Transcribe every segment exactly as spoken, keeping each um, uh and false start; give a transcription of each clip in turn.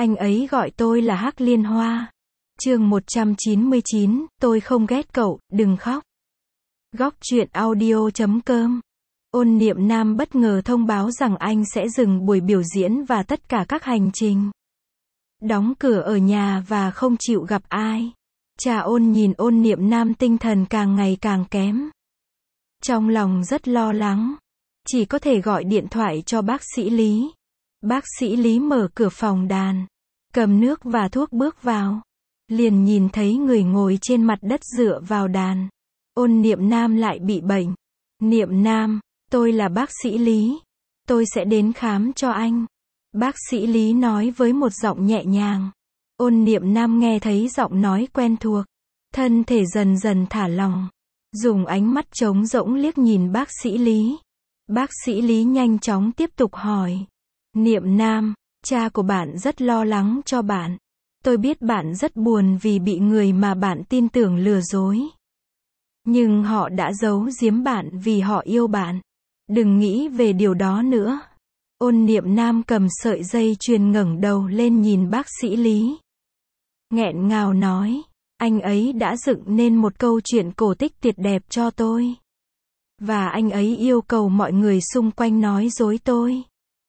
Anh ấy gọi tôi là Hắc Liên Hoa. Chương một trăm chín mươi chín, tôi không ghét cậu, đừng khóc. Góc truyện audio chấm com. Ôn Niệm Nam bất ngờ thông báo rằng anh sẽ dừng buổi biểu diễn và tất cả các hành trình. Đóng cửa ở nhà và không chịu gặp ai. Cha Ôn nhìn Ôn Niệm Nam tinh thần càng ngày càng kém. Trong lòng rất lo lắng. Chỉ có thể gọi điện thoại cho bác sĩ Lý. Bác sĩ Lý mở cửa phòng đàn. Cầm nước và thuốc bước vào. Liền nhìn thấy người ngồi trên mặt đất dựa vào đàn. Ôn Niệm Nam lại bị bệnh. Niệm Nam, tôi là bác sĩ Lý. Tôi sẽ đến khám cho anh. Bác sĩ Lý nói với một giọng nhẹ nhàng. Ôn Niệm Nam nghe thấy giọng nói quen thuộc. Thân thể dần dần thả lỏng. Dùng ánh mắt trống rỗng liếc nhìn bác sĩ Lý. Bác sĩ Lý nhanh chóng tiếp tục hỏi. Niệm Nam, cha của bạn rất lo lắng cho bạn. Tôi biết bạn rất buồn vì bị người mà bạn tin tưởng lừa dối. Nhưng họ đã giấu giếm bạn vì họ yêu bạn. Đừng nghĩ về điều đó nữa. Ôn Niệm Nam cầm sợi dây chuyền ngẩng đầu lên nhìn bác sĩ Lý. Nghẹn ngào nói, anh ấy đã dựng nên một câu chuyện cổ tích tuyệt đẹp cho tôi. Và anh ấy yêu cầu mọi người xung quanh nói dối tôi.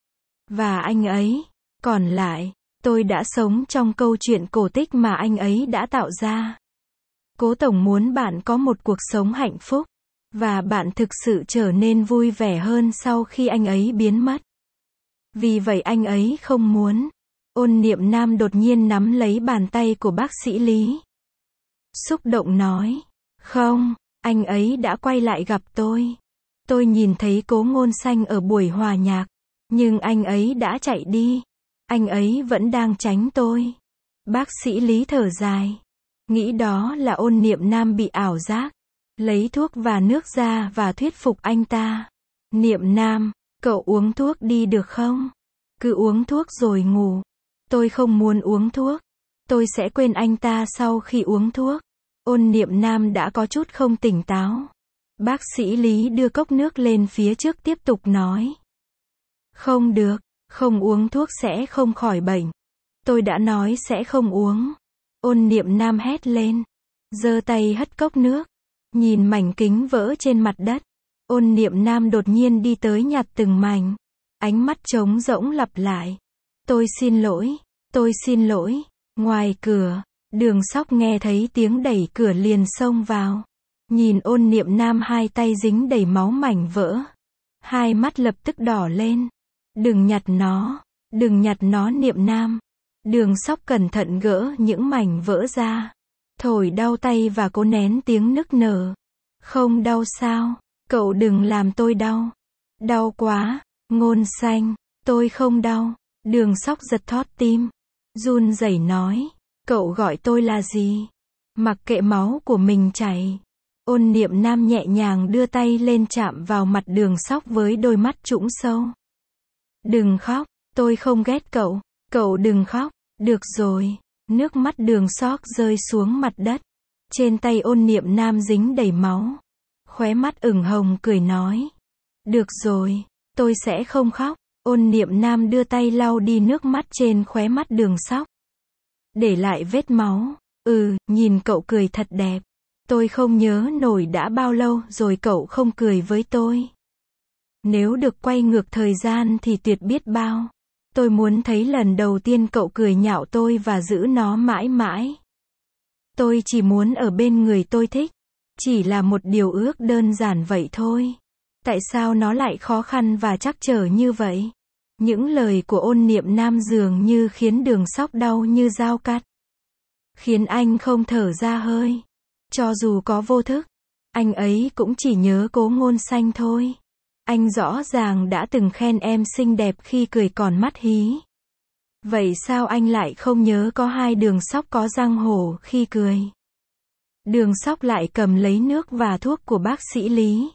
Và anh ấy, còn lại, tôi đã sống trong câu chuyện cổ tích mà anh ấy đã tạo ra. Cố Tổng muốn bạn có một cuộc sống hạnh phúc. Và bạn thực sự trở nên vui vẻ hơn sau khi anh ấy biến mất. Vì vậy anh ấy không muốn. Ôn Niệm Nam đột nhiên nắm lấy bàn tay của bác sĩ Lý. Xúc động nói. Không, anh ấy đã quay lại gặp tôi. Tôi nhìn thấy Cố Ngôn Xanh ở buổi hòa nhạc. Nhưng anh ấy đã chạy đi. Anh ấy vẫn đang tránh tôi. Bác sĩ Lý thở dài. Nghĩ đó là Ôn Niệm Nam bị ảo giác. Lấy thuốc và nước ra và thuyết phục anh ta. Niệm Nam, cậu uống thuốc đi được không? Cứ uống thuốc rồi ngủ. Tôi không muốn uống thuốc. Tôi sẽ quên anh ta sau khi uống thuốc. Ôn Niệm Nam đã có chút không tỉnh táo. Bác sĩ Lý đưa cốc nước lên phía trước tiếp tục nói. Không được, không uống thuốc sẽ không khỏi bệnh. Tôi đã nói sẽ không uống. Ôn Niệm Nam hét lên. Giơ tay hất cốc nước. Nhìn mảnh kính vỡ trên mặt đất. Ôn Niệm Nam đột nhiên đi tới nhặt từng mảnh. Ánh mắt trống rỗng lặp lại. Tôi xin lỗi, tôi xin lỗi. Ngoài cửa, Đường Sóc nghe thấy tiếng đẩy cửa liền xông vào. Nhìn Ôn Niệm Nam hai tay dính đầy máu mảnh vỡ. Hai mắt lập tức đỏ lên. Đừng nhặt nó, đừng nhặt nó Niệm Nam. Đường Sóc cẩn thận gỡ những mảnh vỡ ra. Thổi đau tay và cố nén tiếng nức nở. Không đau sao, cậu đừng làm tôi đau. Đau quá, Ngôn Xanh, tôi không đau. Đường Sóc giật thót tim. Run rẩy nói, cậu gọi tôi là gì? Mặc kệ máu của mình chảy. Ôn Niệm Nam nhẹ nhàng đưa tay lên chạm vào mặt Đường Sóc với đôi mắt trũng sâu. Đừng khóc, tôi không ghét cậu, cậu đừng khóc, được rồi. Nước mắt Đường Sóc rơi xuống mặt đất. Trên tay Ôn Niệm Nam dính đầy máu. Khóe mắt ửng hồng cười nói. Được rồi, tôi sẽ không khóc. Ôn Niệm Nam đưa tay lau đi nước mắt trên khóe mắt Đường Sóc. Để lại vết máu. Ừ, nhìn cậu cười thật đẹp. Tôi không nhớ nổi đã bao lâu rồi cậu không cười với tôi. Nếu được quay ngược thời gian thì tuyệt biết bao. Tôi muốn thấy lần đầu tiên cậu cười nhạo tôi và giữ nó mãi mãi. Tôi chỉ muốn ở bên người tôi thích. Chỉ là một điều ước đơn giản vậy thôi. Tại sao nó lại khó khăn và trắc trở như vậy? Những lời của Ôn Niệm Nam dường như khiến Đường Sóc đau như dao cắt. Khiến anh không thở ra hơi. Cho dù có vô thức, anh ấy cũng chỉ nhớ Cố Ngôn Xanh thôi. Anh rõ ràng đã từng khen em xinh đẹp khi cười còn mắt hí. Vậy sao anh lại không nhớ có hai Đường Sóc có răng hổ khi cười? Đường Sóc lại cầm lấy nước và thuốc của bác sĩ Lý.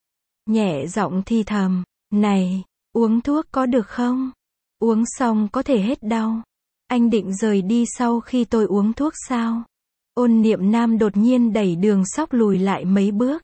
Nhẹ giọng thì thầm, này, uống thuốc có được không? Uống xong có thể hết đau. Anh định rời đi sau khi tôi uống thuốc sao? Ôn Niệm Nam đột nhiên đẩy Đường Sóc lùi lại mấy bước.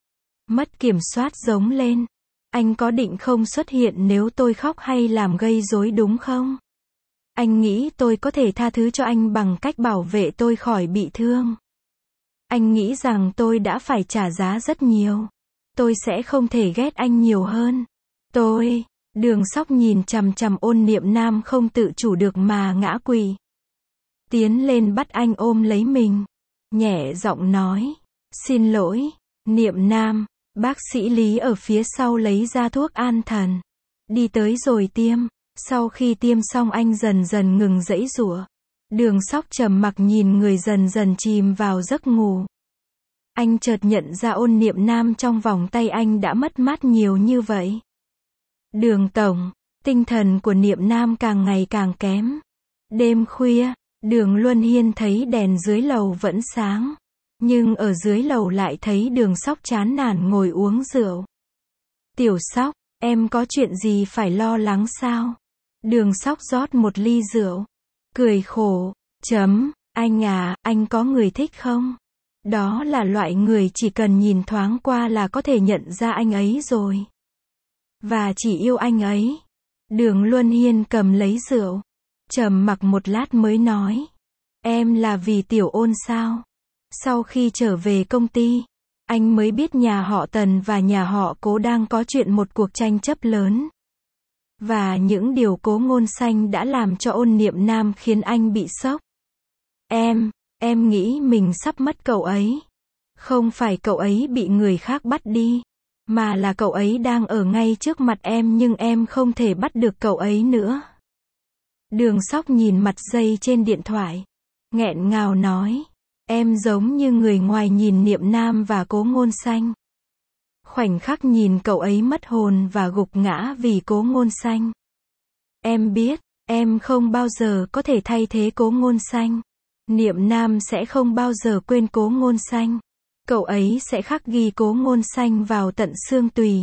Mất kiểm soát giống lên. Anh có định không xuất hiện nếu tôi khóc hay làm gây rối đúng không? Anh nghĩ tôi có thể tha thứ cho anh bằng cách bảo vệ tôi khỏi bị thương. Anh nghĩ rằng tôi đã phải trả giá rất nhiều. Tôi sẽ không thể ghét anh nhiều hơn. Tôi, Đường Sóc nhìn chằm chằm Ôn Niệm Nam không tự chủ được mà ngã quỵ. Tiến lên bắt anh ôm lấy mình. Nhẹ giọng nói. Xin lỗi, Niệm Nam. Bác sĩ Lý ở phía sau lấy ra thuốc an thần. Đi tới rồi tiêm. Sau khi tiêm xong anh dần dần ngừng giãy giụa. Đường Sóc trầm mặc nhìn người dần dần chìm vào giấc ngủ. Anh chợt nhận ra Ôn Niệm Nam trong vòng tay anh đã mất mát nhiều như vậy. Đường tổng, tinh thần của Niệm Nam càng ngày càng kém. Đêm khuya, Đường Luân Hiên thấy đèn dưới lầu vẫn sáng. Nhưng ở dưới lầu lại thấy Đường Sóc chán nản ngồi uống rượu. Tiểu Sóc, em có chuyện gì phải lo lắng sao? Đường Sóc rót một ly rượu. Cười khổ, chấm, anh à, anh có người thích không? Đó là loại người chỉ cần nhìn thoáng qua là có thể nhận ra anh ấy rồi. Và chỉ yêu anh ấy. Đường Luân Hiên cầm lấy rượu. Trầm mặc một lát mới nói. Em là vì Tiểu Ôn sao? Sau khi trở về công ty, anh mới biết nhà họ Tần và nhà họ Cố đang có chuyện một cuộc tranh chấp lớn. Và những điều Cố Ngôn Xanh đã làm cho Ôn Niệm Nam khiến anh bị sốc. Em, em nghĩ mình sắp mất cậu ấy. Không phải cậu ấy bị người khác bắt đi, mà là cậu ấy đang ở ngay trước mặt em nhưng em không thể bắt được cậu ấy nữa. Đường Sóc nhìn mặt giây trên điện thoại. Nghẹn ngào nói. Em giống như người ngoài nhìn Niệm Nam và Cố Ngôn Xanh. Khoảnh khắc nhìn cậu ấy mất hồn và gục ngã vì Cố Ngôn Xanh. Em biết, em không bao giờ có thể thay thế Cố Ngôn Xanh. Niệm Nam sẽ không bao giờ quên Cố Ngôn Xanh. Cậu ấy sẽ khắc ghi Cố Ngôn Xanh vào tận xương tùy.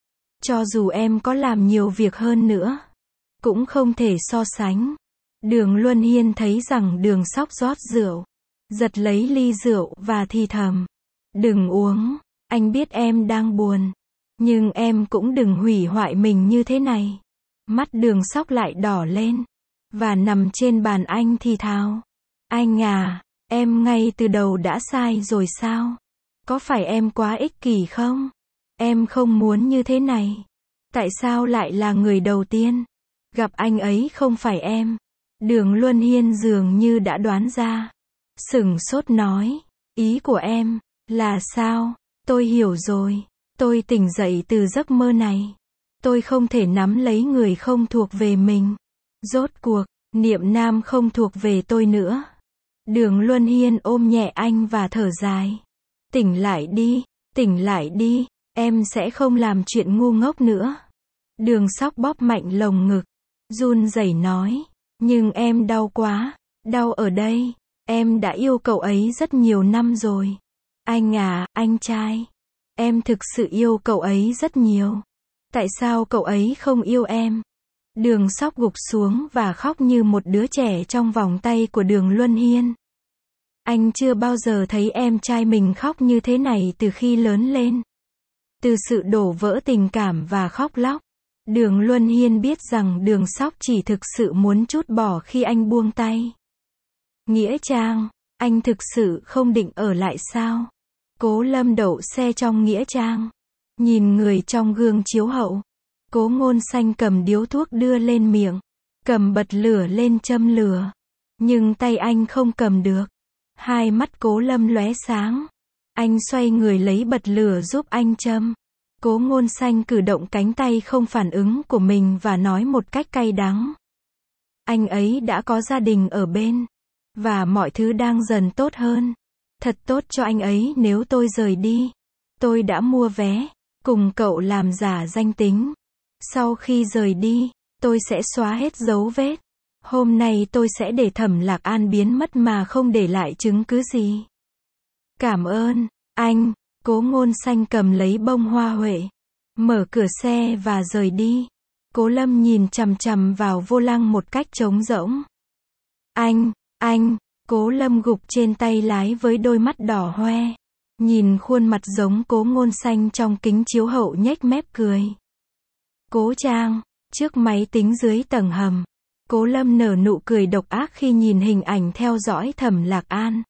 Cho dù em có làm nhiều việc hơn nữa, cũng không thể so sánh. Đường Luân Hiên thấy rằng Đường Sóc rót rượu, giật lấy ly rượu và thì thầm. Đừng uống, anh biết em đang buồn. Nhưng em cũng đừng hủy hoại mình như thế này. Mắt Đường Sóc lại đỏ lên. Và nằm trên bàn anh thì thào. Anh à, em ngay từ đầu đã sai rồi sao? Có phải em quá ích kỷ không? Em không muốn như thế này. Tại sao lại là người đầu tiên? Gặp anh ấy không phải em. Đường Luân Hiên dường như đã đoán ra. Sửng sốt nói. Ý của em là sao? Tôi hiểu rồi. Tôi tỉnh dậy từ giấc mơ này. Tôi không thể nắm lấy người không thuộc về mình. Rốt cuộc, Niệm Nam không thuộc về tôi nữa. Đường Luân Hiên ôm nhẹ anh và thở dài. Tỉnh lại đi, tỉnh lại đi, em sẽ không làm chuyện ngu ngốc nữa. Đường Sóc bóp mạnh lồng ngực, run rẩy nói. Nhưng em đau quá, đau ở đây. Em đã yêu cậu ấy rất nhiều năm rồi. Anh à, anh trai. Em thực sự yêu cậu ấy rất nhiều. Tại sao cậu ấy không yêu em? Đường Sóc gục xuống và khóc như một đứa trẻ trong vòng tay của Đường Luân Hiên. Anh chưa bao giờ thấy em trai mình khóc như thế này từ khi lớn lên. Từ sự đổ vỡ tình cảm và khóc lóc, Đường Luân Hiên biết rằng Đường Sóc chỉ thực sự muốn trút bỏ khi anh buông tay. Nghĩa Trang, anh thực sự không định ở lại sao? Cố Lâm đậu xe trong Nghĩa Trang. Nhìn người trong gương chiếu hậu. Cố Ngôn Xanh cầm điếu thuốc đưa lên miệng. Cầm bật lửa lên châm lửa. Nhưng tay anh không cầm được. Hai mắt Cố Lâm lóe sáng. Anh xoay người lấy bật lửa giúp anh châm. Cố Ngôn Xanh cử động cánh tay không phản ứng của mình và nói một cách cay đắng. Anh ấy đã có gia đình ở bên. Và mọi thứ đang dần tốt hơn. Thật tốt cho anh ấy nếu tôi rời đi. Tôi đã mua vé, cùng cậu làm giả danh tính. Sau khi rời đi, tôi sẽ xóa hết dấu vết. Hôm nay tôi sẽ để Thẩm Lạc An biến mất mà không để lại chứng cứ gì. Cảm ơn, anh. Cố Ngôn Xanh cầm lấy bông hoa huệ, mở cửa xe và rời đi. Cố Lâm nhìn chằm chằm vào vô lăng một cách trống rỗng. Anh, anh, Cố Lâm gục trên tay lái với đôi mắt đỏ hoe. Nhìn khuôn mặt giống Cố Ngôn Xanh trong kính chiếu hậu nhếch mép cười. Cố Trang, trước máy tính dưới tầng hầm. Cố Lâm nở nụ cười độc ác khi nhìn hình ảnh theo dõi Thẩm Lạc An.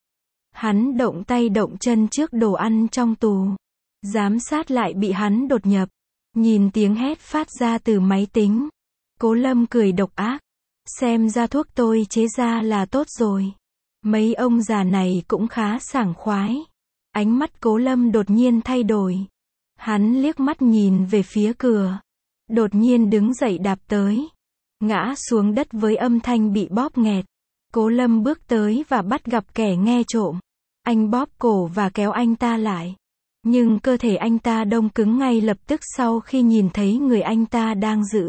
Hắn động tay động chân trước đồ ăn trong tù. Giám sát lại bị hắn đột nhập. Nhìn tiếng hét phát ra từ máy tính. Cố Lâm cười độc ác. Xem ra thuốc tôi chế ra là tốt rồi. Mấy ông già này cũng khá sảng khoái. Ánh mắt Cố Lâm đột nhiên thay đổi. Hắn liếc mắt nhìn về phía cửa. Đột nhiên đứng dậy đạp tới. Ngã xuống đất với âm thanh bị bóp nghẹt. Cố Lâm bước tới và bắt gặp kẻ nghe trộm. Anh bóp cổ và kéo anh ta lại. Nhưng cơ thể anh ta đông cứng ngay lập tức sau khi nhìn thấy người anh ta đang giữ.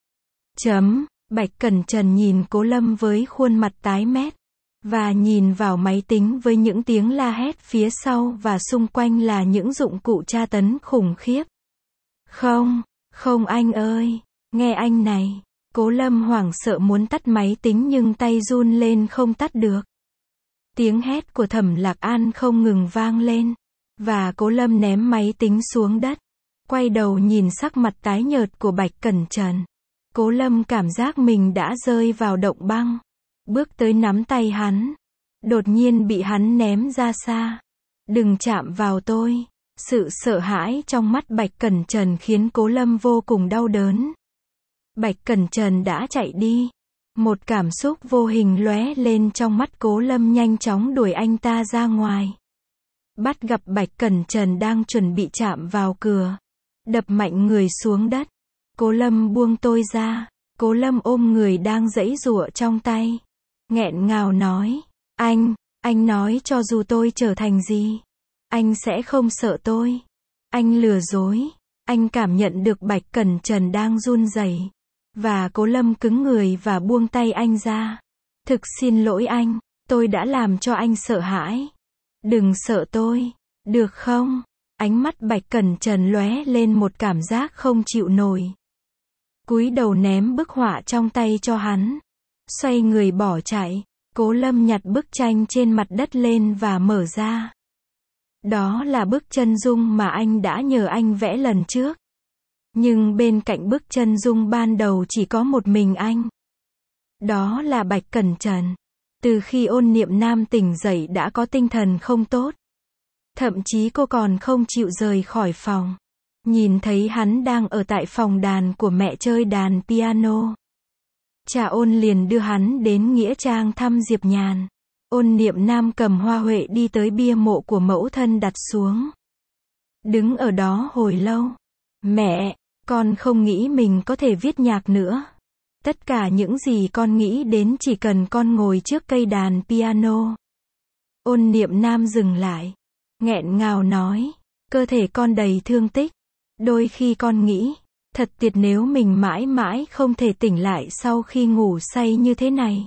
Chấm. Bạch Cẩn Trần nhìn Cố Lâm với khuôn mặt tái mét. Và nhìn vào máy tính với những tiếng la hét phía sau và xung quanh là những dụng cụ tra tấn khủng khiếp. Không, không anh ơi, nghe anh này. Cố Lâm hoảng sợ muốn tắt máy tính nhưng tay run lên không tắt được. Tiếng hét của Thẩm Lạc An không ngừng vang lên. Và Cố Lâm ném máy tính xuống đất. Quay đầu nhìn sắc mặt tái nhợt của Bạch Cẩn Trần. Cố Lâm cảm giác mình đã rơi vào động băng. Bước tới nắm tay hắn. Đột nhiên bị hắn ném ra xa. Đừng chạm vào tôi. Sự sợ hãi trong mắt Bạch Cẩn Trần khiến Cố Lâm vô cùng đau đớn. Bạch Cẩn Trần đã chạy đi. Một cảm xúc vô hình lóe lên trong mắt Cố Lâm, nhanh chóng đuổi anh ta ra ngoài. Bắt gặp Bạch Cẩn Trần đang chuẩn bị chạm vào cửa. Đập mạnh người xuống đất. Cố Lâm buông tôi ra. Cố Lâm ôm người đang giãy giụa trong tay. Nghẹn ngào nói. Anh, anh nói cho dù tôi trở thành gì, anh sẽ không sợ tôi. Anh lừa dối. Anh cảm nhận được Bạch Cẩn Trần đang run rẩy. Và Cố Lâm cứng người và buông tay anh ra. Thực xin lỗi anh. Tôi đã làm cho anh sợ hãi. Đừng sợ tôi. Được không? Ánh mắt Bạch Cẩn Trần lóe lên một cảm giác không chịu nổi. Cúi đầu ném bức họa trong tay cho hắn. Xoay người bỏ chạy. Cố Lâm nhặt bức tranh trên mặt đất lên và mở ra. Đó là bức chân dung mà anh đã nhờ anh vẽ lần trước. Nhưng bên cạnh bức chân dung ban đầu chỉ có một mình anh. Đó là Bạch Cẩn Trần. Từ khi Ôn Niệm Nam tỉnh dậy đã có tinh thần không tốt. Thậm chí cô còn không chịu rời khỏi phòng. Nhìn thấy hắn đang ở tại phòng đàn của mẹ chơi đàn piano. Cha Ôn liền đưa hắn đến nghĩa trang thăm Diệp Nhàn. Ôn Niệm Nam cầm hoa huệ đi tới bia mộ của mẫu thân đặt xuống. Đứng ở đó hồi lâu. Mẹ, con không nghĩ mình có thể viết nhạc nữa. Tất cả những gì con nghĩ đến chỉ cần con ngồi trước cây đàn piano. Ôn Niệm Nam dừng lại. Nghẹn ngào nói. Cơ thể con đầy thương tích. Đôi khi con nghĩ. Thật tuyệt nếu mình mãi mãi không thể tỉnh lại sau khi ngủ say như thế này.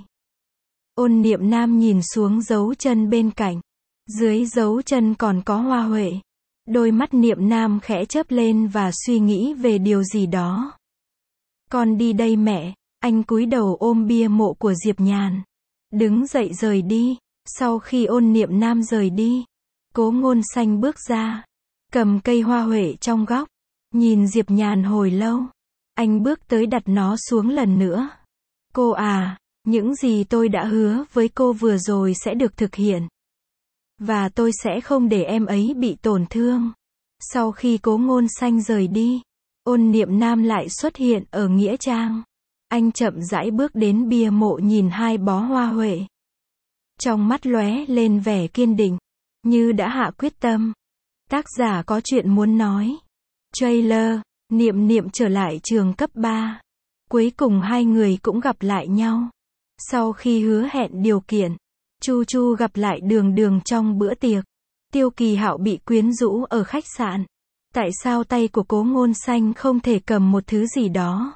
Ôn Niệm Nam nhìn xuống dấu chân bên cạnh. Dưới dấu chân còn có hoa huệ. Đôi mắt Niệm Nam khẽ chớp lên và suy nghĩ về điều gì đó. Con đi đây mẹ. Anh cúi đầu ôm bia mộ của Diệp Nhàn. Đứng dậy rời đi. Sau khi Ôn Niệm Nam rời đi, Cố Ngôn Xanh bước ra. Cầm cây hoa huệ trong góc. Nhìn Diệp Nhàn hồi lâu. Anh bước tới đặt nó xuống lần nữa. Cô à, những gì tôi đã hứa với cô vừa rồi sẽ được thực hiện. Và tôi sẽ không để em ấy bị tổn thương. Sau khi Cố Ngôn Xanh rời đi, Ôn Niệm Nam lại xuất hiện ở nghĩa trang. Anh chậm rãi bước đến bia mộ nhìn hai bó hoa huệ. Trong mắt lóe lên vẻ kiên định, như đã hạ quyết tâm. Tác giả có chuyện muốn nói. Trailer, Niệm Niệm trở lại trường cấp ba. Cuối cùng hai người cũng gặp lại nhau. Sau khi hứa hẹn điều kiện, Chu Chu gặp lại Đường Đường trong bữa tiệc. Tiêu Kỳ Hạo bị quyến rũ ở khách sạn. Tại sao tay của Cố Ngôn Xanh không thể cầm một thứ gì đó?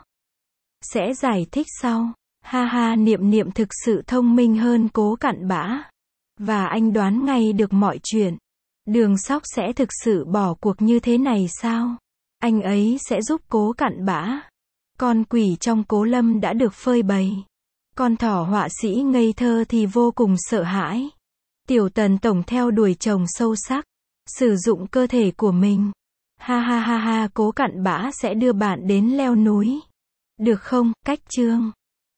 Sẽ giải thích sau. Ha ha, Niệm Niệm thực sự thông minh hơn Cố Cặn Bã. Và anh đoán ngay được mọi chuyện. Đường Sóc sẽ thực sự bỏ cuộc như thế này sao? Anh ấy sẽ giúp Cố Cặn Bã. Con quỷ trong Cố Lâm đã được phơi bày. Con thỏ họa sĩ ngây thơ thì vô cùng sợ hãi. Tiểu Tần tổng theo đuổi chồng sâu sắc. Sử dụng cơ thể của mình. Ha ha ha ha, Cố Cặn Bã sẽ đưa bạn đến leo núi. Được không? Cách chương